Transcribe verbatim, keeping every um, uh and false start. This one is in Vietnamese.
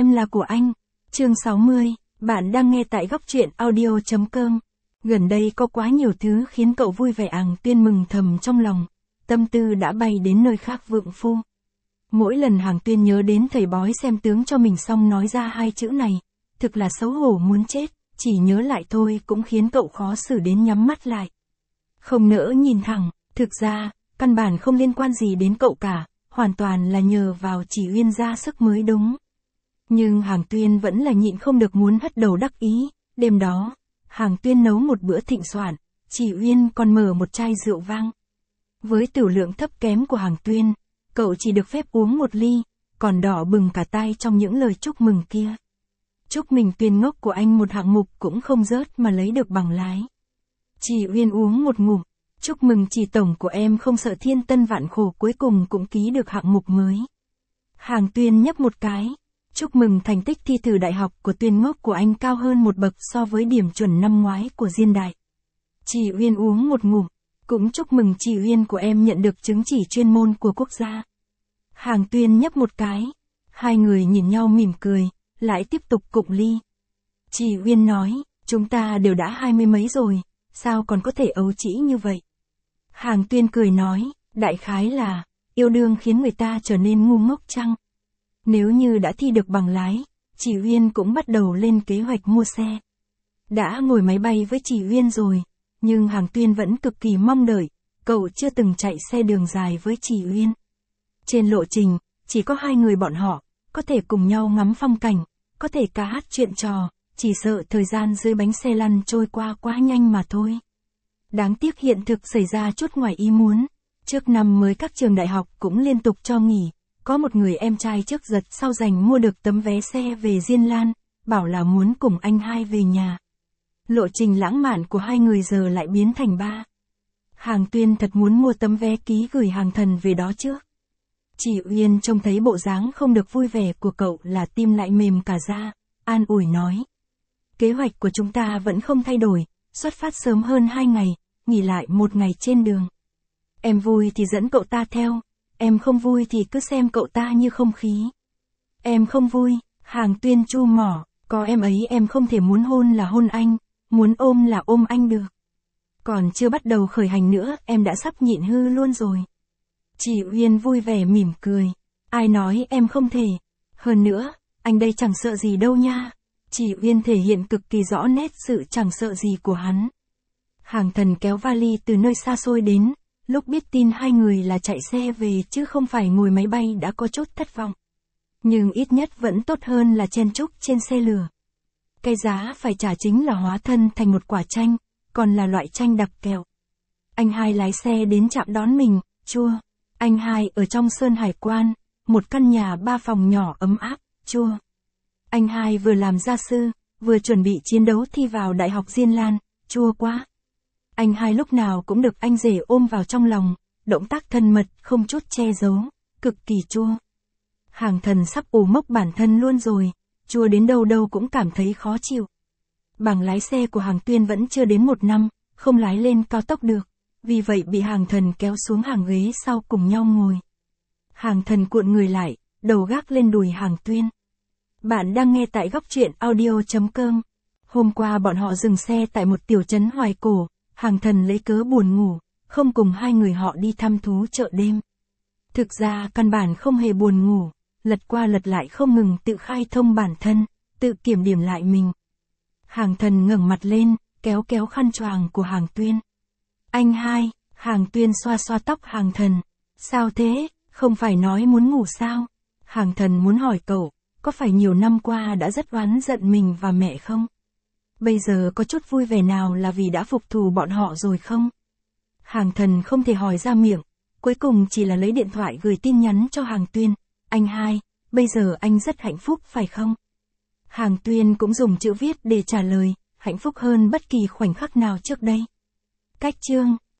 Em là của anh. Chương sáu mươi, bạn đang nghe tại góc truyện audio chấm com. Gần đây có quá nhiều thứ khiến cậu vui vẻ. Hàng Tuyên mừng thầm trong lòng, tâm tư đã bay đến nơi khác vượng phu. Mỗi lần Hàng Tuyên nhớ đến thầy bói xem tướng cho mình xong nói ra hai chữ này, thực là xấu hổ muốn chết, chỉ nhớ lại thôi cũng khiến cậu khó xử đến nhắm mắt lại. Không nỡ nhìn thẳng, thực ra, căn bản không liên quan gì đến cậu cả, hoàn toàn là nhờ vào Chỉ Uyên ra sức mới đúng. Nhưng Hàng Tuyên vẫn là nhịn không được muốn hất đầu đắc ý. Đêm đó, Hàng Tuyên nấu một bữa thịnh soạn, Chỉ Uyên còn mở một chai rượu vang. Với tửu lượng thấp kém của Hàng Tuyên, cậu chỉ được phép uống một ly, còn đỏ bừng cả tai trong những lời chúc mừng kia. Chúc mừng Tuyên ngốc của anh một hạng mục cũng không rớt mà lấy được bằng lái. Chỉ Uyên uống một ngụm, chúc mừng Chỉ tổng của em không sợ thiên tân vạn khổ cuối cùng cũng ký được hạng mục mới. Hàng Tuyên nhấp một cái. Chúc mừng thành tích thi thử đại học của Tuyên ngốc của anh cao hơn một bậc so với điểm chuẩn năm ngoái của Diên Đại. Chỉ Uyên uống một ngụm, cũng chúc mừng Chỉ Uyên của em nhận được chứng chỉ chuyên môn của quốc gia. Hàng Tuyên nhấp một cái, hai người nhìn nhau mỉm cười, lại tiếp tục cụng ly. Chỉ Uyên nói, chúng ta đều đã hai mươi mấy rồi, sao còn có thể ấu trĩ như vậy? Hàng Tuyên cười nói, đại khái là, yêu đương khiến người ta trở nên ngu ngốc chăng? Nếu như đã thi được bằng lái, Chỉ Uyên cũng bắt đầu lên kế hoạch mua xe. Đã ngồi máy bay với Chỉ Uyên rồi, nhưng Hàng Tuyên vẫn cực kỳ mong đợi, cậu chưa từng chạy xe đường dài với Chỉ Uyên. Trên lộ trình, chỉ có hai người bọn họ, có thể cùng nhau ngắm phong cảnh, có thể ca hát chuyện trò, chỉ sợ thời gian dưới bánh xe lăn trôi qua quá nhanh mà thôi. Đáng tiếc hiện thực xảy ra chút ngoài ý muốn, trước năm mới các trường đại học cũng liên tục cho nghỉ. Có một người em trai trước giật sau giành mua được tấm vé xe về Diên Lan, bảo là muốn cùng anh hai về nhà. Lộ trình lãng mạn của hai người giờ lại biến thành ba. Hàng Tuyên thật muốn mua tấm vé ký gửi Hàng Thần về đó trước. Chỉ Uyên trông thấy bộ dáng không được vui vẻ của cậu là tim lại mềm cả da, an ủi nói. Kế hoạch của chúng ta vẫn không thay đổi, xuất phát sớm hơn hai ngày, nghỉ lại một ngày trên đường. Em vui thì dẫn cậu ta theo. Em không vui thì cứ xem cậu ta như không khí. Em không vui, Hàng Tuyên chu mỏ, có em ấy em không thể muốn hôn là hôn anh, muốn ôm là ôm anh được. Còn chưa bắt đầu khởi hành nữa em đã sắp nhịn hư luôn rồi. Chỉ Uyên vui vẻ mỉm cười, ai nói em không thể. Hơn nữa, anh đây chẳng sợ gì đâu nha. Chỉ Uyên thể hiện cực kỳ rõ nét sự chẳng sợ gì của hắn. Hàng Thần kéo vali từ nơi xa xôi đến. Lúc biết tin hai người là chạy xe về chứ không phải ngồi máy bay đã có chút thất vọng. Nhưng ít nhất vẫn tốt hơn là chen chúc trên xe lửa. Cái giá phải trả chính là hóa thân thành một quả chanh, còn là loại chanh đặc kẹo. Anh hai lái xe đến trạm đón mình, chua. Anh hai ở trong Sơn Hải Quan, một căn nhà ba phòng nhỏ ấm áp, chua. Anh hai vừa làm gia sư, vừa chuẩn bị chiến đấu thi vào Đại học Diên Lan, chua quá. Anh hai lúc nào cũng được anh rể ôm vào trong lòng, động tác thân mật, không chút che giấu, cực kỳ chua. Hàng Thần sắp ù mốc bản thân luôn rồi, chua đến đâu đâu cũng cảm thấy khó chịu. Bằng lái xe của Hàng Tuyên vẫn chưa đến một năm, không lái lên cao tốc được, vì vậy bị Hàng Thần kéo xuống hàng ghế sau cùng nhau ngồi. Hàng Thần cuộn người lại, đầu gác lên đùi Hàng Tuyên. Bạn đang nghe tại góc truyện audio chấm com. Hôm qua bọn họ dừng xe tại một tiểu trấn hoài cổ. Hàng Thần lấy cớ buồn ngủ, không cùng hai người họ đi thăm thú chợ đêm. Thực ra căn bản không hề buồn ngủ, lật qua lật lại không ngừng tự khai thông bản thân, tự kiểm điểm lại mình. Hàng Thần ngẩng mặt lên, kéo kéo khăn choàng của Hàng Tuyên. Anh hai, Hàng Tuyên xoa xoa tóc Hàng Thần. Sao thế, không phải nói muốn ngủ sao? Hàng Thần muốn hỏi cậu, có phải nhiều năm qua đã rất oán giận mình và mẹ không? Bây giờ có chút vui vẻ nào là vì đã phục thù bọn họ rồi không? Hàng Thần không thể hỏi ra miệng, cuối cùng chỉ là lấy điện thoại gửi tin nhắn cho Hàng Tuyên. Anh hai, bây giờ anh rất hạnh phúc phải không? Hàng Tuyên cũng dùng chữ viết để trả lời, hạnh phúc hơn bất kỳ khoảnh khắc nào trước đây. Cách chương